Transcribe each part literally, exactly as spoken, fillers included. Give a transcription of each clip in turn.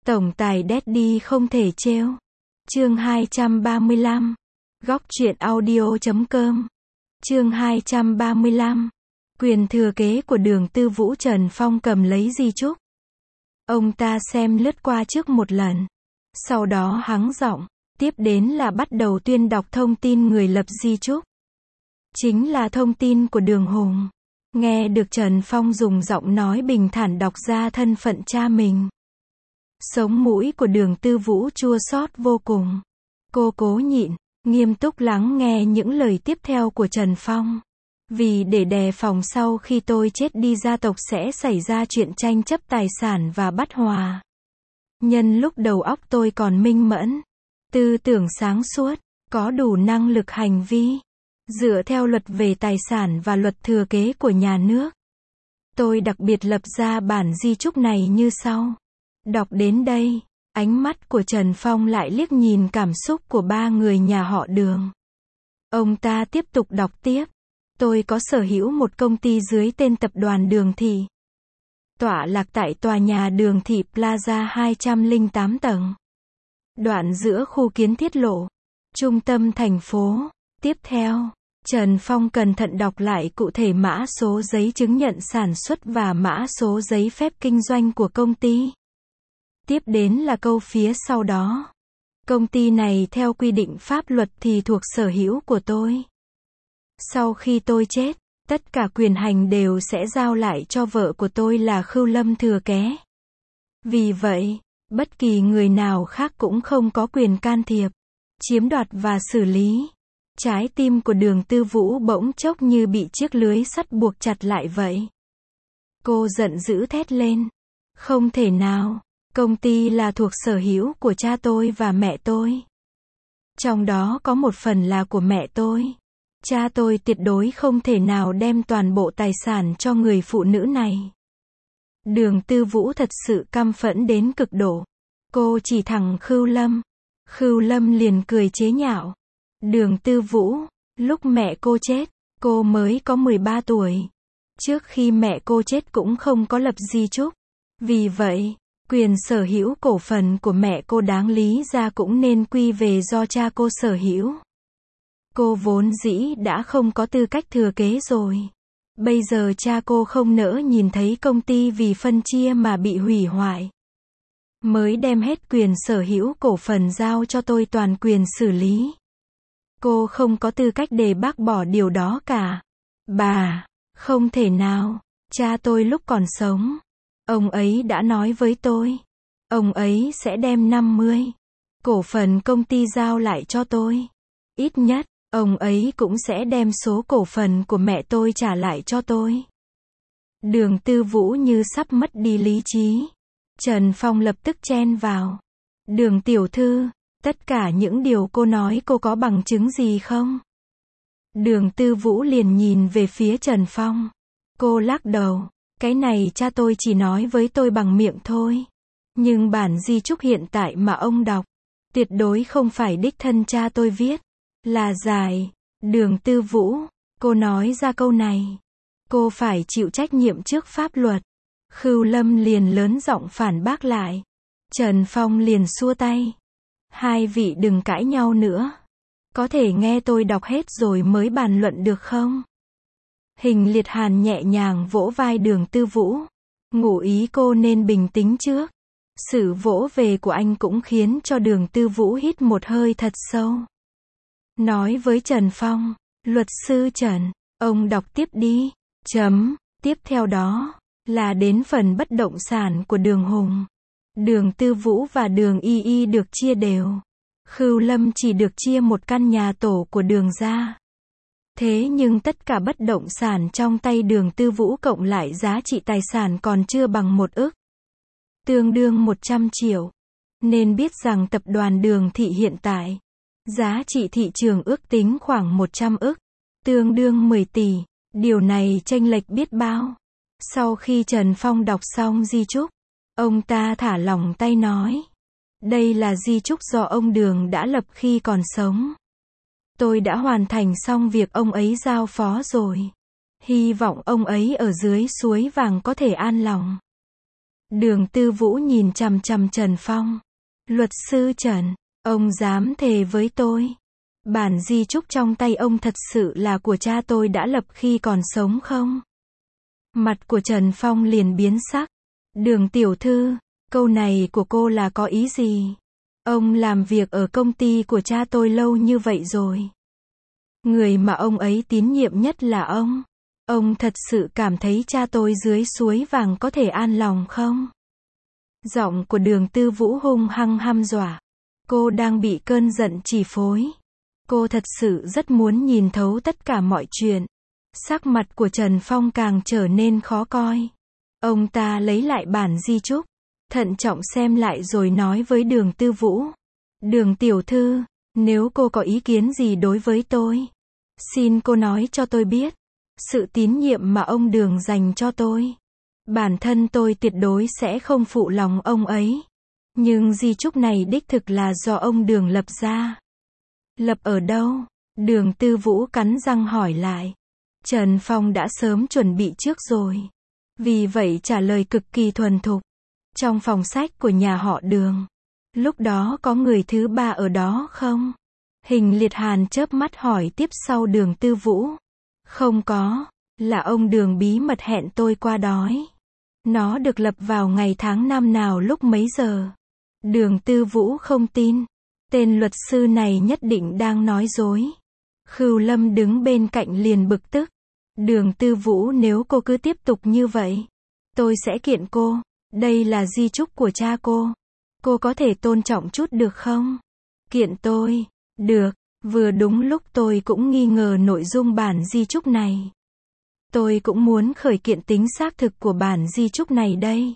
Tổng tài Daddy không thể trêu. Chương hai trăm ba mươi lăm. Góc truyện audio chấm com. Chương hai trăm ba mươi lăm. Quyền thừa kế của Đường Tư Vũ. Trần Phong cầm lấy di chúc. Ông ta xem lướt qua trước một lần. Sau đó hắng giọng. Tiếp đến là bắt đầu tuyên đọc thông tin người lập di chúc. Chính là thông tin của Đường Hùng. Nghe được Trần Phong dùng giọng nói bình thản đọc ra thân phận cha mình. Sống mũi của Đường Tư Vũ chua xót vô cùng. Cô cố nhịn, nghiêm túc lắng nghe những lời tiếp theo của Trần Phong. Vì để đề phòng sau khi tôi chết đi gia tộc sẽ xảy ra chuyện tranh chấp tài sản và bất hòa. Nhân lúc đầu óc tôi còn minh mẫn, tư tưởng sáng suốt, có đủ năng lực hành vi, dựa theo luật về tài sản và luật thừa kế của nhà nước. Tôi đặc biệt lập ra bản di chúc này như sau. Đọc đến đây, ánh mắt của Trần Phong lại liếc nhìn cảm xúc của ba người nhà họ Đường. Ông ta tiếp tục đọc tiếp. Tôi có sở hữu một công ty dưới tên tập đoàn Đường Thị. Tọa lạc tại tòa nhà Đường Thị Plaza hai trăm lẻ tám tầng. Đoạn giữa khu kiến thiết lộ, trung tâm thành phố. Tiếp theo, Trần Phong cẩn thận đọc lại cụ thể mã số giấy chứng nhận sản xuất và mã số giấy phép kinh doanh của công ty. Tiếp đến là câu phía sau đó. Công ty này theo quy định pháp luật thì thuộc sở hữu của tôi. Sau khi tôi chết, tất cả quyền hành đều sẽ giao lại cho vợ của tôi là Khưu Lâm thừa kế. Vì vậy, bất kỳ người nào khác cũng không có quyền can thiệp, chiếm đoạt và xử lý. Trái tim của Đường Tư Vũ bỗng chốc như bị chiếc lưới sắt buộc chặt lại vậy. Cô giận dữ thét lên. Không thể nào, công ty là thuộc sở hữu của cha tôi và mẹ tôi. Trong đó có một phần là của mẹ tôi. Cha tôi tuyệt đối không thể nào đem toàn bộ tài sản cho người phụ nữ này. Đường Tư Vũ thật sự căm phẫn đến cực độ. Cô chỉ thẳng Khưu Lâm. Khưu Lâm liền cười chế nhạo. Đường Tư Vũ, lúc mẹ cô chết, cô mới có mười ba tuổi. Trước khi mẹ cô chết cũng không có lập di chúc. Vì vậy, quyền sở hữu cổ phần của mẹ cô đáng lý ra cũng nên quy về do cha cô sở hữu. Cô vốn dĩ đã không có tư cách thừa kế rồi. Bây giờ cha cô không nỡ nhìn thấy công ty vì phân chia mà bị hủy hoại. Mới đem hết quyền sở hữu cổ phần giao cho tôi toàn quyền xử lý. Cô không có tư cách để bác bỏ điều đó cả. Bà, không thể nào. Cha tôi lúc còn sống, ông ấy đã nói với tôi. Ông ấy sẽ đem năm mươi cổ phần công ty giao lại cho tôi. Ít nhất, ông ấy cũng sẽ đem số cổ phần của mẹ tôi trả lại cho tôi. Đường Tư Vũ như sắp mất đi lý trí. Trần Phong lập tức chen vào. Đường tiểu thư, tất cả những điều cô nói cô có bằng chứng gì không? Đường Tư Vũ liền nhìn về phía Trần Phong. Cô lắc đầu. Cái này cha tôi chỉ nói với tôi bằng miệng thôi. Nhưng bản di chúc hiện tại mà ông đọc, tuyệt đối không phải đích thân cha tôi viết. Là dài. Đường Tư Vũ, cô nói ra câu này, cô phải chịu trách nhiệm trước pháp luật. Khưu Lâm liền lớn giọng phản bác lại. Trần Phong liền xua tay. Hai vị đừng cãi nhau nữa. Có thể nghe tôi đọc hết rồi mới bàn luận được không? Hình Liệt Hàn nhẹ nhàng vỗ vai Đường Tư Vũ. Ngụ ý cô nên bình tĩnh trước. Sự vỗ về của anh cũng khiến cho Đường Tư Vũ hít một hơi thật sâu. Nói với Trần Phong, luật sư Trần, ông đọc tiếp đi. Chấm. Tiếp theo đó, là đến phần bất động sản của Đường Hùng. Đường Tư Vũ và Đường Y Y được chia đều. Khưu Lâm chỉ được chia một căn nhà tổ của Đường gia. Thế nhưng tất cả bất động sản trong tay Đường Tư Vũ cộng lại giá trị tài sản còn chưa bằng một ức. Tương đương một trăm triệu. Nên biết rằng tập đoàn Đường Thị hiện tại, giá trị thị trường ước tính khoảng một trăm ức. Tương đương mười tỷ. Điều này chênh lệch biết bao. Sau khi Trần Phong đọc xong di chúc, ông ta thả lỏng tay nói. Đây là di chúc do ông Đường đã lập khi còn sống. Tôi đã hoàn thành xong việc ông ấy giao phó rồi. Hy vọng ông ấy ở dưới suối vàng có thể an lòng. Đường Tư Vũ nhìn chằm chằm Trần Phong. Luật sư Trần, ông dám thề với tôi. Bản di chúc trong tay ông thật sự là của cha tôi đã lập khi còn sống không? Mặt của Trần Phong liền biến sắc. Đường tiểu thư, câu này của cô là có ý gì? Ông làm việc ở công ty của cha tôi lâu như vậy rồi. Người mà ông ấy tín nhiệm nhất là ông. Ông thật sự cảm thấy cha tôi dưới suối vàng có thể an lòng không? Giọng của Đường Tư Vũ hung hăng hăm dọa. Cô đang bị cơn giận chi phối. Cô thật sự rất muốn nhìn thấu tất cả mọi chuyện. Sắc mặt của Trần Phong càng trở nên khó coi. Ông ta lấy lại bản di chúc, thận trọng xem lại rồi nói với Đường Tư Vũ. Đường tiểu thư, nếu cô có ý kiến gì đối với tôi, xin cô nói cho tôi biết. Sự tín nhiệm mà ông Đường dành cho tôi, bản thân tôi tuyệt đối sẽ không phụ lòng ông ấy. Nhưng di chúc này đích thực là do ông Đường lập ra. Lập ở đâu? Đường Tư Vũ cắn răng hỏi lại. Trần Phong đã sớm chuẩn bị trước rồi. Vì vậy trả lời cực kỳ thuần thục. Trong phòng sách của nhà họ Đường. Lúc đó có người thứ ba ở đó không? Hình Liệt Hàn chớp mắt hỏi tiếp sau Đường Tư Vũ. Không có, là ông Đường bí mật hẹn tôi qua đói. Nó được lập vào ngày tháng năm nào lúc mấy giờ? Đường Tư Vũ không tin. Tên luật sư này nhất định đang nói dối. Khưu Lâm đứng bên cạnh liền bực tức. Đường Tư Vũ, nếu cô cứ tiếp tục như vậy, tôi sẽ kiện cô. Đây là di chúc của cha cô. Cô có thể tôn trọng chút được không? Kiện tôi. Được. Vừa đúng lúc tôi cũng nghi ngờ nội dung bản di chúc này. Tôi cũng muốn khởi kiện tính xác thực của bản di chúc này đây.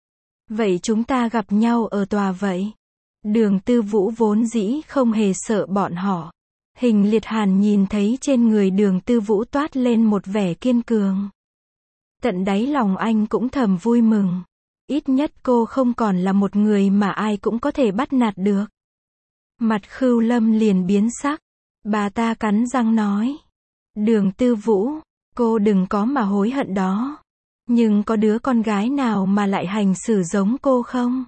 Vậy chúng ta gặp nhau ở tòa vậy. Đường Tư Vũ vốn dĩ không hề sợ bọn họ. Hình Liệt Hàn nhìn thấy trên người Đường Tư Vũ toát lên một vẻ kiên cường. Tận đáy lòng anh cũng thầm vui mừng. Ít nhất cô không còn là một người mà ai cũng có thể bắt nạt được. Mặt Khưu Lâm liền biến sắc. Bà ta cắn răng nói. Đường Tư Vũ, cô đừng có mà hối hận đó. Nhưng có đứa con gái nào mà lại hành xử giống cô không?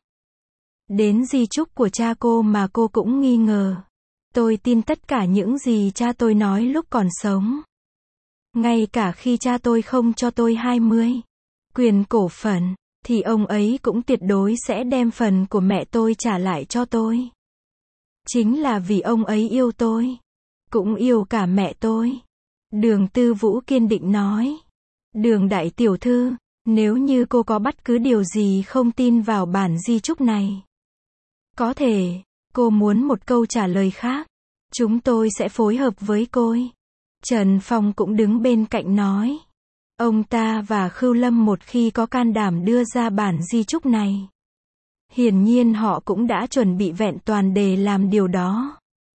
Đến di chúc của cha cô mà cô cũng nghi ngờ. Tôi tin tất cả những gì cha tôi nói lúc còn sống. Ngay cả khi cha tôi không cho tôi hai mươi quyền cổ phần, thì ông ấy cũng tuyệt đối sẽ đem phần của mẹ tôi trả lại cho tôi. Chính là vì ông ấy yêu tôi, cũng yêu cả mẹ tôi. Đường Tư Vũ kiên định nói. Đường đại tiểu thư, nếu như cô có bất cứ điều gì không tin vào bản di chúc này, có thể, cô muốn một câu trả lời khác, chúng tôi sẽ phối hợp với cô. Trần Phong cũng đứng bên cạnh nói. Ông ta và Khưu Lâm một khi có can đảm đưa ra bản di chúc này, hiển nhiên họ cũng đã chuẩn bị vẹn toàn để làm điều đó.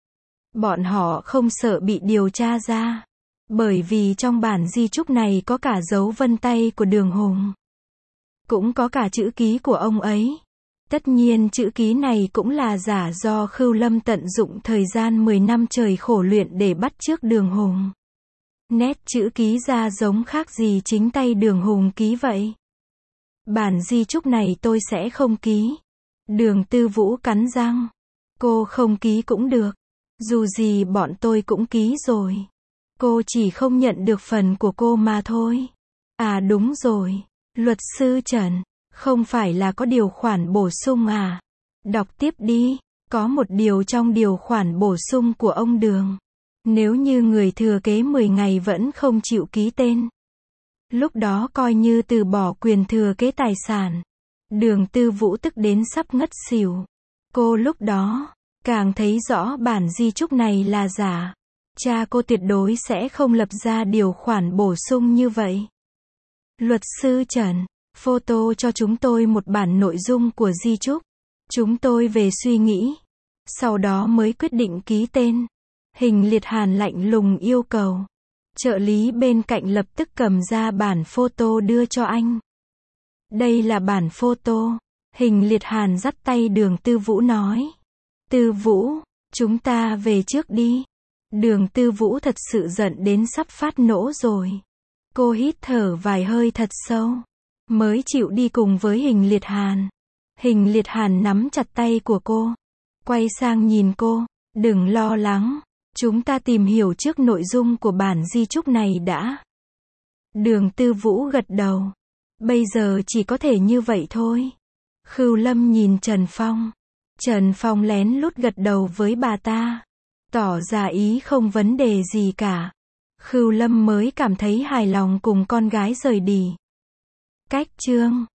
Bọn họ không sợ bị điều tra ra, bởi vì trong bản di chúc này có cả dấu vân tay của Đường Hùng, cũng có cả chữ ký của ông ấy. Tất nhiên chữ ký này cũng là giả do Khưu Lâm tận dụng thời gian mười năm trời khổ luyện để bắt chước Đường Hùng. Nét chữ ký ra giống khác gì chính tay Đường Hùng ký vậy. Bản di chúc này tôi sẽ không ký. Đường Tư Vũ cắn răng. Cô không ký cũng được. Dù gì bọn tôi cũng ký rồi. Cô chỉ không nhận được phần của cô mà thôi. À đúng rồi. Luật sư Trần, không phải là có điều khoản bổ sung à? Đọc tiếp đi. Có một điều trong điều khoản bổ sung của ông Đường. Nếu như người thừa kế mười ngày vẫn không chịu ký tên, lúc đó coi như từ bỏ quyền thừa kế tài sản. Đường Tư Vũ tức đến sắp ngất xỉu. Cô lúc đó càng thấy rõ bản di chúc này là giả. Cha cô tuyệt đối sẽ không lập ra điều khoản bổ sung như vậy. Luật sư Trần, photo cho chúng tôi một bản nội dung của di chúc. Chúng tôi về suy nghĩ, sau đó mới quyết định ký tên. Hình Liệt Hàn lạnh lùng yêu cầu. Trợ lý bên cạnh lập tức cầm ra bản photo đưa cho anh. Đây là bản photo. Hình Liệt Hàn dắt tay Đường Tư Vũ nói. Tư Vũ, chúng ta về trước đi. Đường Tư Vũ thật sự giận đến sắp phát nổ rồi. Cô hít thở vài hơi thật sâu. mới chịu đi cùng với Hình Liệt Hàn. Hình Liệt Hàn nắm chặt tay của cô, quay sang nhìn cô, đừng lo lắng, chúng ta tìm hiểu trước nội dung của bản di chúc này đã. Đường Tư Vũ gật đầu. Bây giờ chỉ có thể như vậy thôi. Khưu Lâm nhìn Trần Phong. Trần Phong lén lút gật đầu với bà ta, tỏ ra ý không vấn đề gì cả. Khưu Lâm mới cảm thấy hài lòng cùng con gái rời đi. Cách chương